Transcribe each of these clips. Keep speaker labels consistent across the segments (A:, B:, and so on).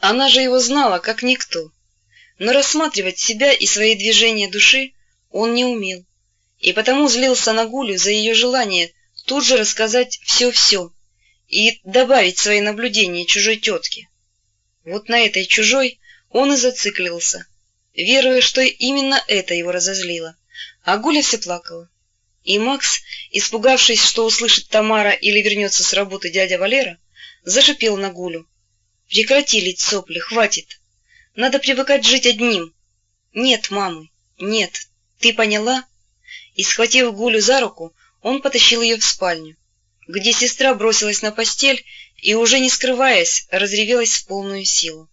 A: Она же его знала, как никто. Но рассматривать себя и свои движения души он не умел, и потому злился на Гулю за ее желание тут же рассказать все-все и добавить свои наблюдения чужой тетке. Вот на этой чужой он и зациклился, веруя, что именно это его разозлило, а Гуля все плакала. И Макс, испугавшись, что услышит Тамара или вернется с работы дядя Валера, зашипел на Гулю: «Прекрати лить сопли, хватит. Надо привыкать жить одним. Нет, мамы, нет, ты поняла?» И, схватив Гулю за руку, он потащил ее в спальню, где сестра бросилась на постель и, уже не скрываясь, разревелась в полную силу.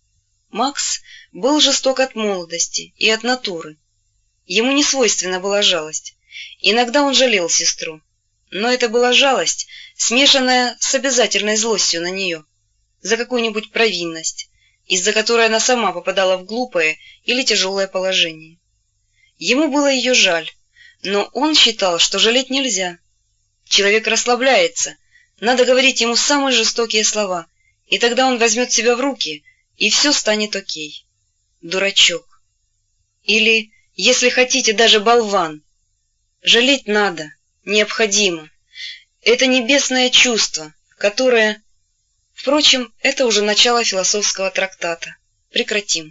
A: Макс был жесток от молодости и от натуры. Ему не свойственна была жалость. Иногда он жалел сестру, но это была жалость, смешанная с обязательной злостью на нее за какую-нибудь провинность, из-за которой она сама попадала в глупое или тяжелое положение. Ему было ее жаль, но он считал, что жалеть нельзя. Человек расслабляется, надо говорить ему самые жестокие слова, и тогда он возьмет себя в руки, и все станет окей. Дурачок. Или, если хотите, даже болван. Жалеть надо, необходимо. Это небесное чувство, которое... Впрочем, это уже начало философского трактата. Прекратим.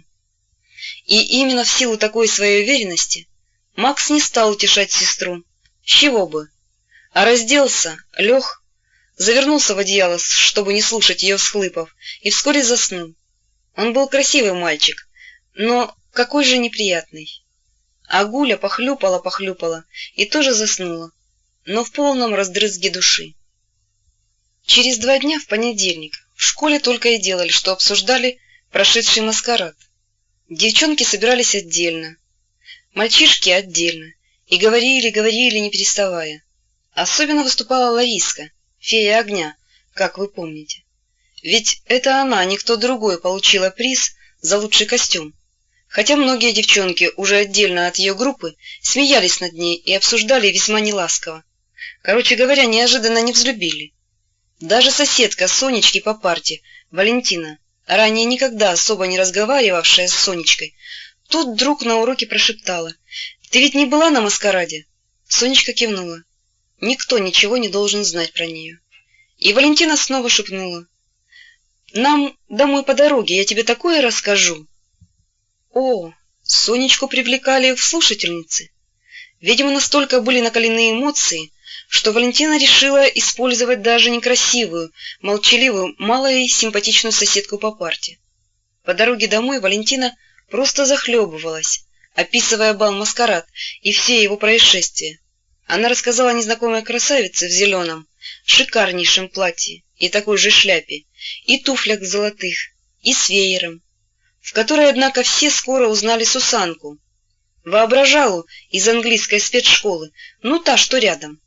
A: И именно в силу такой своей уверенности Макс не стал утешать сестру. С чего бы? А разделся, лег, завернулся в одеяло, чтобы не слушать ее всхлипов, и вскоре заснул. Он был красивый мальчик, но какой же неприятный. А Гуля похлюпала и тоже заснула, но в полном раздрызге души. Через 2 дня, в понедельник, в школе только и делали, что обсуждали прошедший маскарад. Девчонки собирались отдельно, мальчишки отдельно, и говорили, не переставая. Особенно выступала Лариска, фея огня, как вы помните. Ведь это она, никто другой, получила приз за лучший костюм. Хотя многие девчонки, уже отдельно от ее группы, смеялись над ней и обсуждали весьма неласково. Короче говоря, неожиданно не взлюбили. Даже соседка Сонечки по парте, Валентина, ранее никогда особо не разговаривавшая с Сонечкой, тут вдруг на уроке прошептала: «Ты ведь не была на маскараде?» Сонечка кивнула. Никто ничего не должен знать про нее. И Валентина снова шепнула: «Нам домой по дороге, я тебе такое расскажу». О, Сонечку привлекали в слушательницы. Видимо, настолько были накалены эмоции, что Валентина решила использовать даже некрасивую, молчаливую, мало и симпатичную соседку по парте. По дороге домой Валентина просто захлебывалась, описывая бал-маскарад и все его происшествия. Она рассказала незнакомой красавице в зеленом, шикарнейшем платье и такой же шляпе, и туфлях золотых, и с веером, в которой, однако, все скоро узнали Сусанку, воображалу из английской спецшколы, ну та, что рядом.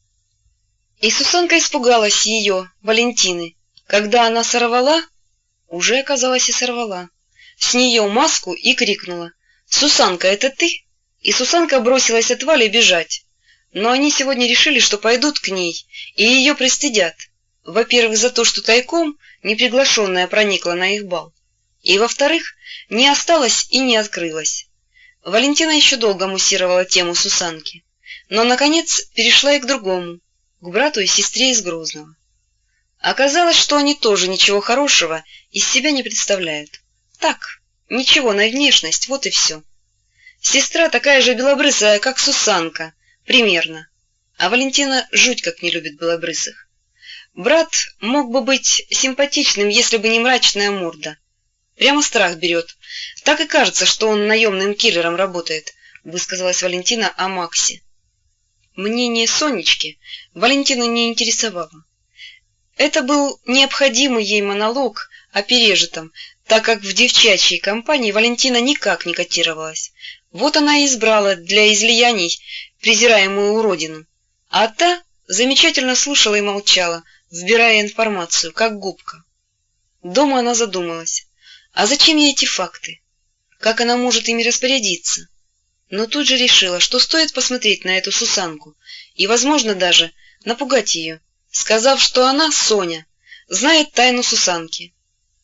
A: И Сусанка испугалась ее, Валентины, когда она сорвала, уже оказалось и сорвала, с нее маску и крикнула: «Сусанка, это ты?» И Сусанка бросилась от Вали бежать. Но они сегодня решили, что пойдут к ней и ее пристыдят. Во-первых, за то, что тайком неприглашенная проникла на их бал. И, во-вторых, не осталась и не открылась. Валентина еще долго муссировала тему Сусанки, но, наконец, перешла и к другому, к брату и сестре из Грозного. Оказалось, что они тоже ничего хорошего из себя не представляют. Так, ничего на внешность, вот и все. Сестра такая же белобрысая, как Сусанка, примерно, а Валентина жуть как не любит белобрысых. Брат мог бы быть симпатичным, если бы не мрачная морда. Прямо страх берет. Так и кажется, что он наемным киллером работает, высказалась Валентина о Максе. Мнение Сонечки Валентину не интересовало. Это был необходимый ей монолог о пережитом, так как в девчачьей компании Валентина никак не котировалась. Вот она и избрала для излияний презираемую уродину, а та замечательно слушала и молчала, вбирая информацию, как губка. Дома она задумалась, а зачем ей эти факты? Как она может ими распорядиться? Но тут же решила, что стоит посмотреть на эту Сусанку и, возможно, даже напугать ее, сказав, что она, Соня, знает тайну Сусанки.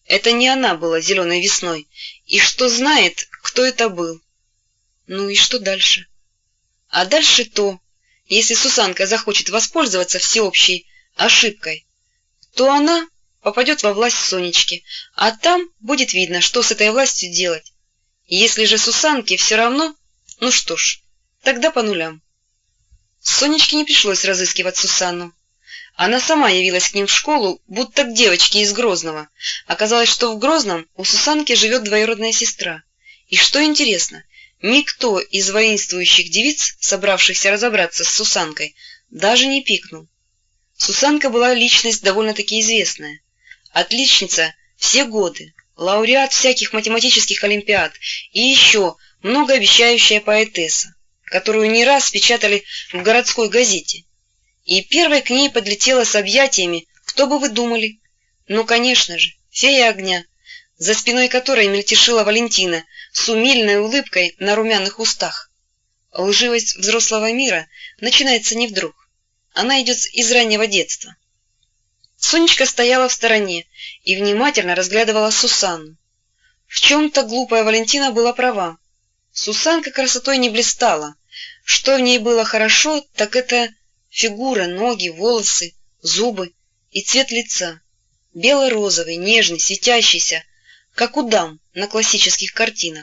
A: Это не она была зеленой весной, и что знает, кто это был. Ну и что дальше? А дальше то, если Сусанка захочет воспользоваться всеобщей ошибкой, то она попадет во власть Сонечки, а там будет видно, что с этой властью делать. Если же Сусанке все равно, ну что ж, тогда по нулям. Сонечке не пришлось разыскивать Сусанну. Она сама явилась к ним в школу, будто к девочке из Грозного. Оказалось, что в Грозном у Сусанки живет двоюродная сестра. И что интересно, никто из воинствующих девиц, собравшихся разобраться с Сусанкой, даже не пикнул. Сусанка была личность довольно-таки известная. Отличница все годы, лауреат всяких математических олимпиад и еще многообещающая поэтесса, которую не раз печатали в городской газете. И первой к ней подлетела с объятиями, кто бы вы думали? Ну, конечно же, фея огня, за спиной которой мельтешила Валентина с умильной улыбкой на румяных устах. Лживость взрослого мира начинается не вдруг. Она идет из раннего детства. Сонечка стояла в стороне и внимательно разглядывала Сусанну. В чем-то глупая Валентина была права. Сусанка красотой не блистала. Что в ней было хорошо, так это фигура, ноги, волосы, зубы и цвет лица. Бело-розовый, нежный, светящийся, как у дам на классических картинах.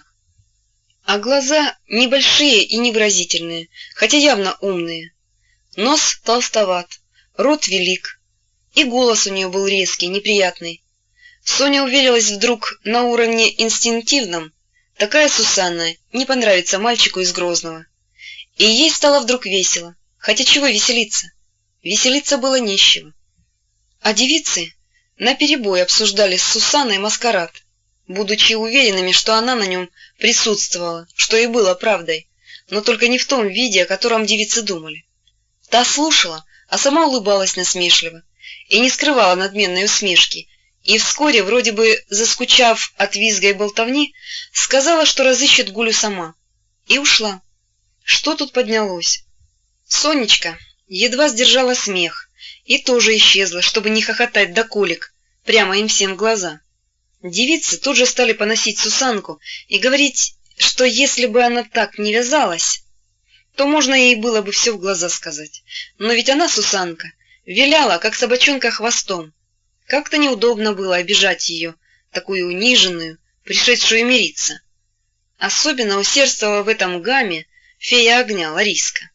A: А глаза небольшие и невыразительные, хотя явно умные. Нос толстоват, рот велик. И голос у нее был резкий, неприятный. Соня уверилась вдруг на уровне инстинктивном. Такая Сусанна не понравится мальчику из Грозного. И ей стало вдруг весело. Хотя чего веселиться? Веселиться было нечего. А девицы наперебой обсуждали с Сусанной маскарад, будучи уверенными, что она на нем присутствовала, что и было правдой, но только не в том виде, о котором девицы думали. Та слушала, а сама улыбалась насмешливо и не скрывала надменной усмешки, и вскоре, вроде бы заскучав от визга и болтовни, сказала, что разыщет Гулю сама, и ушла. Что тут поднялось? Сонечка едва сдержала смех и тоже исчезла, чтобы не хохотать до колик, прямо им всем в глаза. Девицы тут же стали поносить Сусанку и говорить, что если бы она так не вязалась, то можно ей было бы все в глаза сказать. Но ведь она, Сусанка, виляла, как собачонка, хвостом. Как-то неудобно было обижать ее, такую униженную, пришедшую мириться. Особенно усердствовала в этом гамме фея огня Лариска.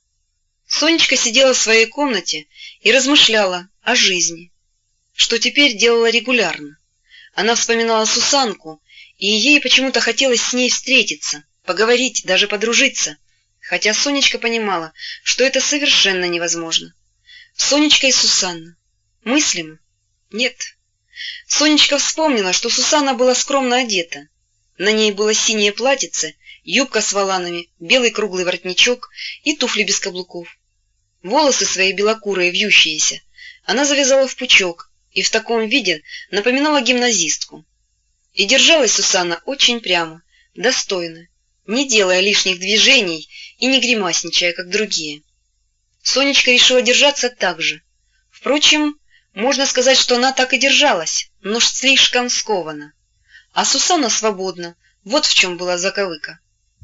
A: Сонечка сидела в своей комнате и размышляла о жизни, что теперь делала регулярно. Она вспоминала Сусанку, и ей почему-то хотелось с ней встретиться, поговорить, даже подружиться, хотя Сонечка понимала, что это совершенно невозможно. Сонечка и Сусанна. Мыслимо? Нет. Сонечка вспомнила, что Сусанна была скромно одета. На ней было синее платьице, юбка с воланами, белый круглый воротничок и туфли без каблуков. Волосы свои белокурые, вьющиеся, она завязала в пучок и в таком виде напоминала гимназистку. И держалась Сусанна очень прямо, достойно, не делая лишних движений и не гримасничая, как другие. Сонечка решила держаться так же. Впрочем, можно сказать, что она так и держалась, но слишком скованно. А Сусанна свободна, вот в чем была заковыка.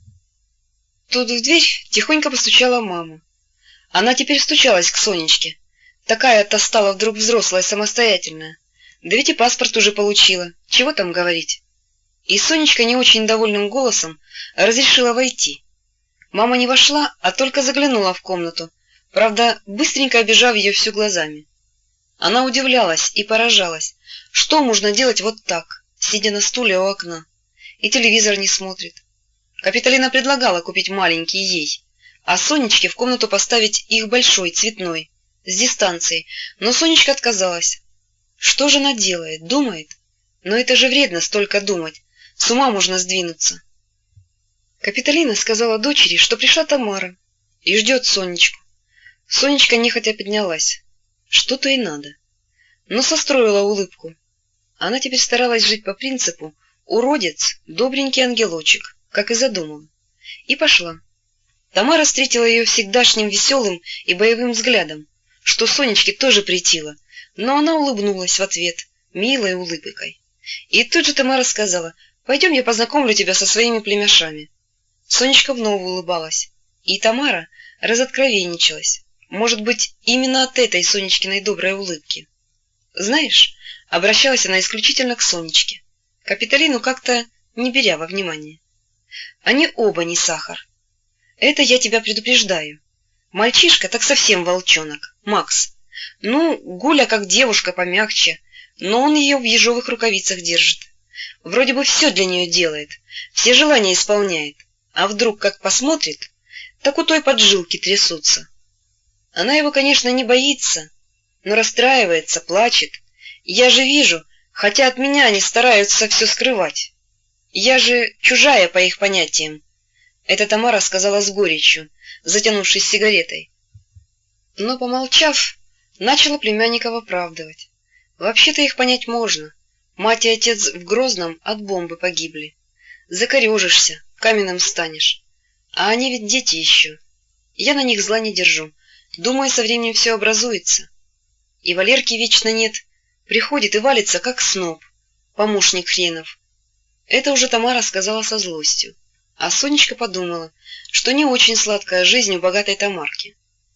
A: Тут в дверь тихонько постучала мама. Она теперь стучалась к Сонечке. Такая-то стала вдруг взрослая, самостоятельная. Да ведь и паспорт уже получила, чего там говорить. И Сонечка не очень довольным голосом разрешила войти. Мама не вошла, а только заглянула в комнату, правда, быстренько обежав ее всю глазами. Она удивлялась и поражалась, что можно делать вот так, сидя на стуле у окна, и телевизор не смотрит. Капитолина предлагала купить маленький ей, а Сонечке в комнату поставить их большой, цветной, с дистанцией, но Сонечка отказалась. Что же она делает, думает? Но это же вредно столько думать, с ума можно сдвинуться. Капитолина сказала дочери, что пришла Тамара и ждет Сонечку. Сонечка нехотя поднялась. Что-то и надо. Но состроила улыбку. Она теперь старалась жить по принципу «уродец, добренький ангелочек», как и задумала. И пошла. Тамара встретила ее всегдашним веселым и боевым взглядом, что Сонечке тоже претило, но она улыбнулась в ответ милой улыбкой. И тут же Тамара сказала: «Пойдем, я познакомлю тебя со своими племяшами». Сонечка вновь улыбалась, и Тамара разоткровенничалась. Может быть, именно от этой Сонечкиной доброй улыбки. «Знаешь», — обращалась она исключительно к Сонечке, Капитолину как-то не беря во внимание, «они оба не сахар. Это я тебя предупреждаю. Мальчишка так совсем волчонок, Макс. Ну, Гуля как девушка помягче, но он ее в ежовых рукавицах держит. Вроде бы все для нее делает, все желания исполняет, а вдруг как посмотрит, так у той поджилки трясутся. Она его, конечно, не боится, но расстраивается, плачет. Я же вижу, хотя от меня они стараются все скрывать. Я же чужая по их понятиям». Это Тамара сказала с горечью, затянувшись сигаретой. Но, помолчав, начала племянников оправдывать. Вообще-то их понять можно. Мать и отец в Грозном от бомбы погибли. Закорежишься, каменным станешь. А они ведь дети еще. Я на них зла не держу. Думаю, со временем все образуется. И Валерки вечно нет. Приходит и валится, как сноб. Помощник хренов. Это уже Тамара сказала со злостью. А Сонечка подумала, что не очень сладкая жизнь у богатой Тамарки.